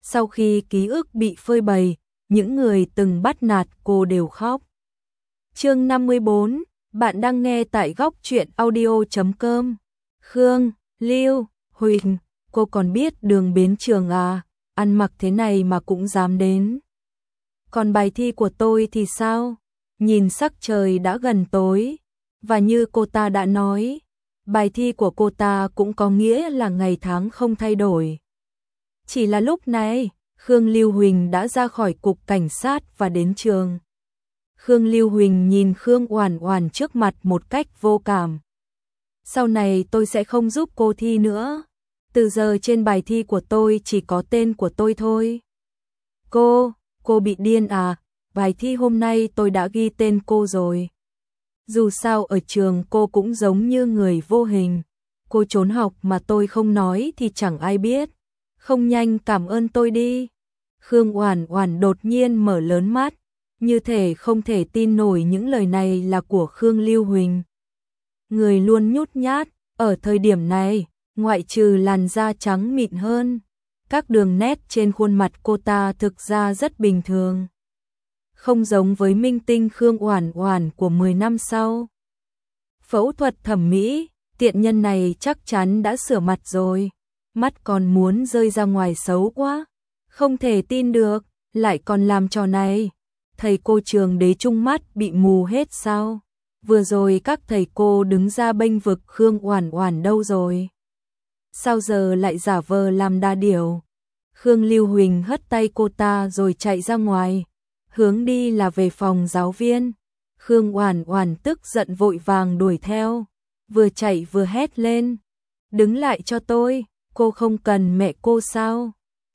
Sau khi ký ức bị phơi bày, những người từng bắt nạt cô đều khóc. Chương 54, bạn đang nghe tại góc truyện audio.com. Khương, Lưu, Huỳnh, cô còn biết đường đến trường à, ăn mặc thế này mà cũng dám đến. Còn bài thi của tôi thì sao? Nhìn sắc trời đã gần tối, và như cô ta đã nói, bài thi của cô ta cũng có nghĩa là ngày tháng không thay đổi. Chỉ là lúc này, Khương Lưu Huỳnh đã ra khỏi cục cảnh sát và đến trường. Khương Lưu Huỳnh nhìn Khương Oản Oản trước mặt một cách vô cảm. Sau này tôi sẽ không giúp cô thi nữa. Từ giờ trên bài thi của tôi chỉ có tên của tôi thôi. Cô bị điên à? Bài thi hôm nay tôi đã ghi tên cô rồi. Dù sao ở trường cô cũng giống như người vô hình. Cô trốn học mà tôi không nói thì chẳng ai biết. Không nhanh cảm ơn tôi đi. Khương Oản Oản đột nhiên mở lớn mắt, như thể không thể tin nổi những lời này là của Khương Lưu Huỳnh. Người luôn nhút nhát, ở thời điểm này, ngoại trừ làn da trắng mịn hơn, các đường nét trên khuôn mặt cô ta thực ra rất bình thường. Không giống với minh tinh Khương Oản Oản của 10 năm sau. Phẫu thuật thẩm mỹ, tiện nhân này chắc chắn đã sửa mặt rồi. Mắt còn muốn rơi ra ngoài xấu quá. Không thể tin được, lại còn làm trò này. Thầy cô trường Đế Trung mắt bị mù hết sao? Vừa rồi các thầy cô đứng ra bênh vực Khương Oản Oản đâu rồi? Sao giờ lại giả vờ làm đa điểu? Khương Lưu Huỳnh hất tay cô ta rồi chạy ra ngoài. Hướng đi là về phòng giáo viên. Khương Oản Oản tức giận vội vàng đuổi theo. Vừa chạy vừa hét lên. Đứng lại cho tôi, cô không cần mẹ cô sao?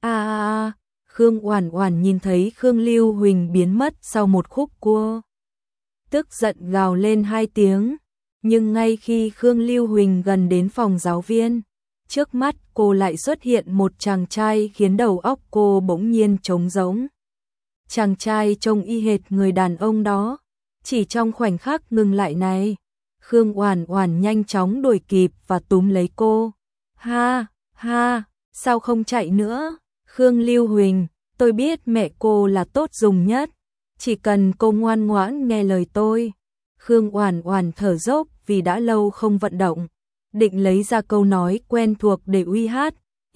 Khương Oản Oản nhìn thấy Khương Lưu Huỳnh biến mất sau một khúc cua. Tức giận gào lên 2 tiếng. Nhưng ngay khi Khương Lưu Huỳnh gần đến phòng giáo viên, trước mắt cô lại xuất hiện một chàng trai khiến đầu óc cô bỗng nhiên trống rỗng. Chàng trai trông y hệt người đàn ông đó. Chỉ trong khoảnh khắc ngừng lại này, Khương Oản Oản nhanh chóng đuổi kịp và túm lấy cô. Ha, sao không chạy nữa? Khương Lưu Huỳnh, tôi biết mẹ cô là tốt dùng nhất. Chỉ cần cô ngoan ngoãn nghe lời tôi. Khương Oản Oản thở dốc vì đã lâu không vận động. Định lấy ra câu nói quen thuộc để uy hát.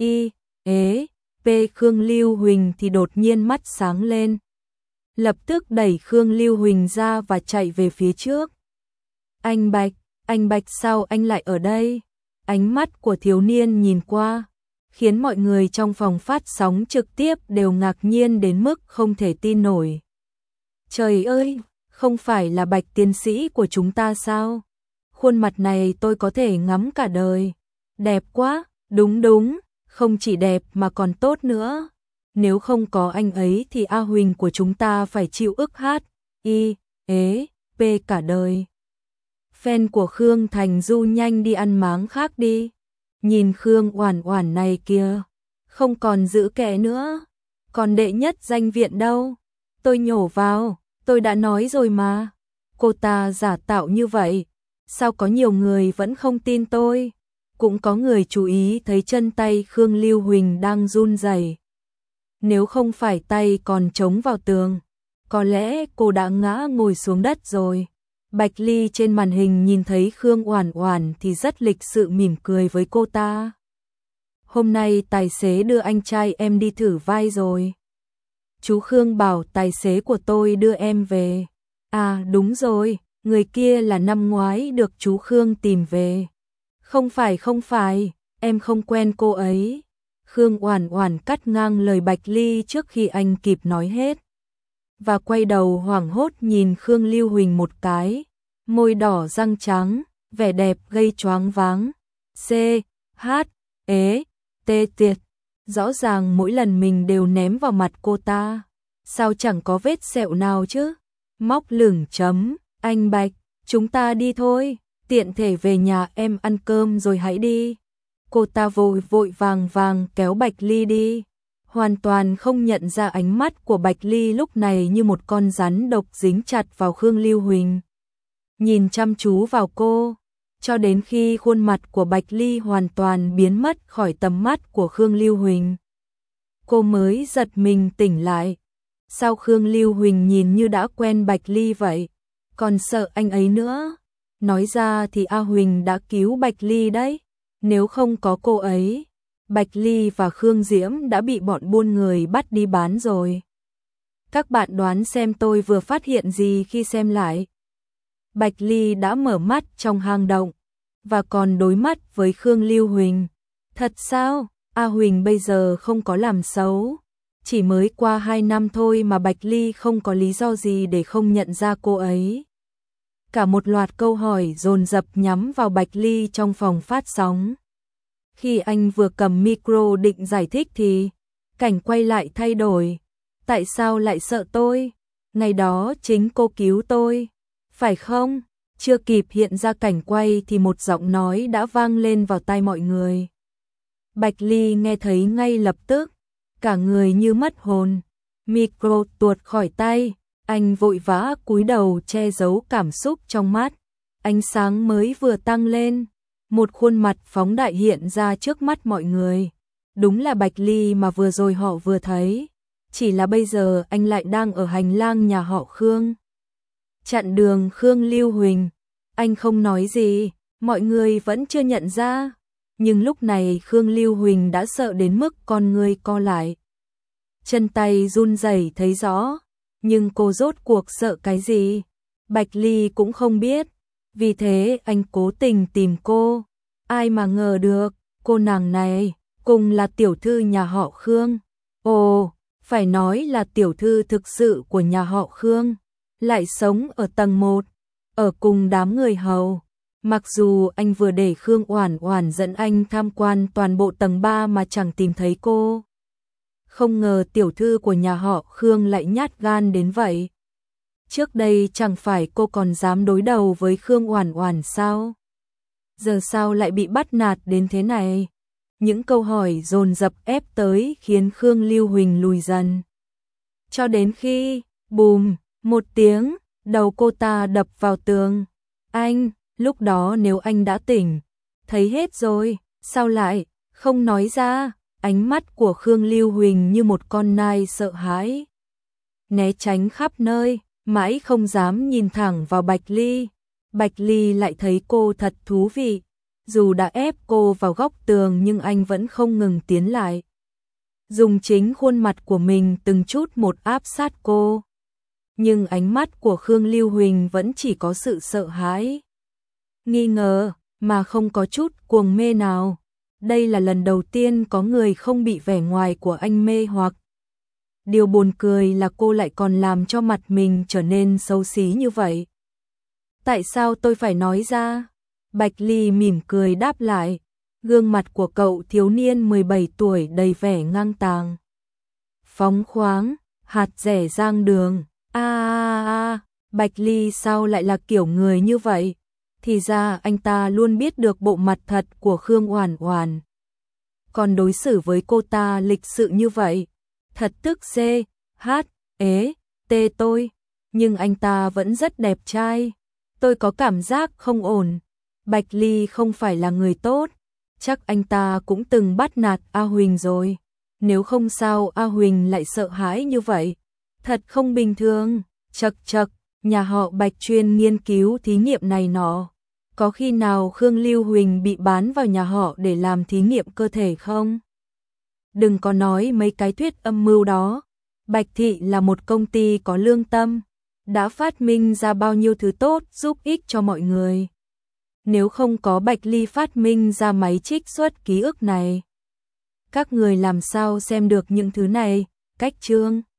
Khương Lưu Huỳnh thì đột nhiên mắt sáng lên. Lập tức đẩy Khương Lưu Huỳnh ra và chạy về phía trước. Anh Bạch sao anh lại ở đây? Ánh mắt của thiếu niên nhìn qua, khiến mọi người trong phòng phát sóng trực tiếp đều ngạc nhiên đến mức không thể tin nổi. Trời ơi, không phải là Bạch tiến sĩ của chúng ta sao? Khuôn mặt này tôi có thể ngắm cả đời. Đẹp quá, đúng, không chỉ đẹp mà còn tốt nữa. Nếu không có anh ấy thì A Huỳnh của chúng ta phải chịu ức cả đời. Fan của Khương Thành Du nhanh đi ăn máng khác đi. Nhìn Khương Oản Oản này kìa, không còn giữ kẻ nữa. Còn đệ nhất danh viện đâu? Tôi nhổ vào, tôi đã nói rồi mà. Cô ta giả tạo như vậy, sao có nhiều người vẫn không tin tôi? Cũng có người chú ý thấy chân tay Khương Lưu Huỳnh đang run rẩy. Nếu không phải tay còn chống vào tường, có lẽ cô đã ngã ngồi xuống đất rồi. Bạch Ly trên màn hình nhìn thấy Khương Oản Oản thì rất lịch sự mỉm cười với cô ta. Hôm nay tài xế đưa anh trai em đi thử vai rồi. Chú Khương bảo tài xế của tôi đưa em về. À đúng rồi, người kia là năm ngoái được chú Khương tìm về. Không phải, em không quen cô ấy. Khương Oản Oản cắt ngang lời Bạch Ly trước khi anh kịp nói hết. Và quay đầu hoảng hốt nhìn Khương Lưu Huỳnh một cái, môi đỏ răng trắng, vẻ đẹp gây choáng váng. Tiệt. Rõ ràng mỗi lần mình đều ném vào mặt cô ta. Sao chẳng có vết sẹo nào chứ? Móc lửng chấm, anh Bạch, chúng ta đi thôi, tiện thể về nhà em ăn cơm rồi hãy đi. Cô ta vội vàng kéo Bạch Ly đi. Hoàn toàn không nhận ra ánh mắt của Bạch Ly lúc này như một con rắn độc dính chặt vào Khương Lưu Huỳnh. Nhìn chăm chú vào cô, cho đến khi khuôn mặt của Bạch Ly hoàn toàn biến mất khỏi tầm mắt của Khương Lưu Huỳnh. cô mới giật mình tỉnh lại. Sao Khương Lưu Huỳnh nhìn như đã quen Bạch Ly vậy, còn sợ anh ấy nữa. Nói ra thì A Huỳnh đã cứu Bạch Ly đấy, nếu không có cô ấy, Bạch Ly và Khương Diễm đã bị bọn buôn người bắt đi bán rồi. Các bạn đoán xem tôi vừa phát hiện gì khi xem lại. Bạch Ly đã mở mắt trong hang động, và còn đối mắt với Khương Lưu Huỳnh. Thật sao? A Huỳnh bây giờ không có làm xấu. Chỉ mới qua 2 năm thôi mà Bạch Ly không có lý do gì để không nhận ra cô ấy. Cả một loạt câu hỏi dồn dập nhắm vào Bạch Ly trong phòng phát sóng. Khi anh vừa cầm micro định giải thích thì cảnh quay lại thay đổi. Tại sao lại sợ tôi? Ngày đó chính cô cứu tôi, phải không? Chưa kịp hiện ra cảnh quay thì một giọng nói đã vang lên vào tai mọi người. Bạch Ly nghe thấy ngay lập tức, cả người như mất hồn. Micro tuột khỏi tay, anh vội vã cúi đầu che giấu cảm xúc trong mắt. Ánh sáng mới vừa tăng lên, một khuôn mặt phóng đại hiện ra trước mắt mọi người. Đúng là Bạch Ly mà vừa rồi họ vừa thấy, chỉ là bây giờ anh lại đang ở hành lang nhà họ Khương. Chặn đường Khương Lưu Huỳnh, anh không nói gì, mọi người vẫn chưa nhận ra. Nhưng lúc này Khương Lưu Huỳnh đã sợ đến mức con người co lại. Chân tay run rẩy thấy rõ, nhưng cô rốt cuộc sợ cái gì? Bạch Ly cũng không biết, vì thế anh cố tình tìm cô. Ai mà ngờ được, cô nàng này cùng là tiểu thư nhà họ Khương. Ồ, phải nói là tiểu thư thực sự của nhà họ Khương, lại sống ở tầng 1, ở cùng đám người hầu. Mặc dù anh vừa để Khương Oản Oản dẫn anh tham quan toàn bộ tầng 3 mà chẳng tìm thấy cô. Không ngờ tiểu thư của nhà họ Khương lại nhát gan đến vậy. Trước đây chẳng phải cô còn dám đối đầu với Khương Oản Oản sao? Giờ sao lại bị bắt nạt đến thế này? Những câu hỏi dồn dập ép tới khiến Khương Lưu Huỳnh lùi dần. Cho đến khi, bùm, một tiếng, đầu cô ta đập vào tường. Anh, lúc đó nếu anh đã tỉnh, thấy hết rồi, sao lại không nói ra? Ánh mắt của Khương Lưu Huỳnh như một con nai sợ hãi, né tránh khắp nơi, mãi không dám nhìn thẳng vào Bạch Ly. Bạch Ly lại thấy cô thật thú vị, dù đã ép cô vào góc tường nhưng anh vẫn không ngừng tiến lại. Dùng chính khuôn mặt của mình từng chút một áp sát cô. Nhưng ánh mắt của Khương Lưu Huỳnh vẫn chỉ có sự sợ hãi, nghi ngờ, mà không có chút cuồng mê nào. Đây là lần đầu tiên có người không bị vẻ ngoài của anh mê hoặc. Điều buồn cười là cô lại còn làm cho mặt mình trở nên xấu xí như vậy. Tại sao tôi phải nói ra? Bạch Ly mỉm cười đáp lại. Gương mặt của cậu thiếu niên 17 tuổi đầy vẻ ngang tàng, phóng khoáng, hạt rẻ giang đường. Bạch Ly sao lại là kiểu người như vậy? Thì ra anh ta luôn biết được bộ mặt thật của Khương Oản Oản. Còn đối xử với cô ta lịch sự như vậy, thật tức tê tôi. Nhưng anh ta vẫn rất đẹp trai. Tôi có cảm giác không ổn. Bạch Ly không phải là người tốt. Chắc anh ta cũng từng bắt nạt A Huỳnh rồi. Nếu không sao A Huỳnh lại sợ hãi như vậy. Thật không bình thường. Chậc, nhà họ Bạch chuyên nghiên cứu thí nghiệm này nọ. Có khi nào Khương Lưu Huỳnh bị bán vào nhà họ để làm thí nghiệm cơ thể không? Đừng có nói mấy cái thuyết âm mưu đó. Bạch Thị là một công ty có lương tâm, đã phát minh ra bao nhiêu thứ tốt giúp ích cho mọi người. Nếu không có Bạch Ly phát minh ra máy trích xuất ký ức này, các người làm sao xem được những thứ này? Cách chương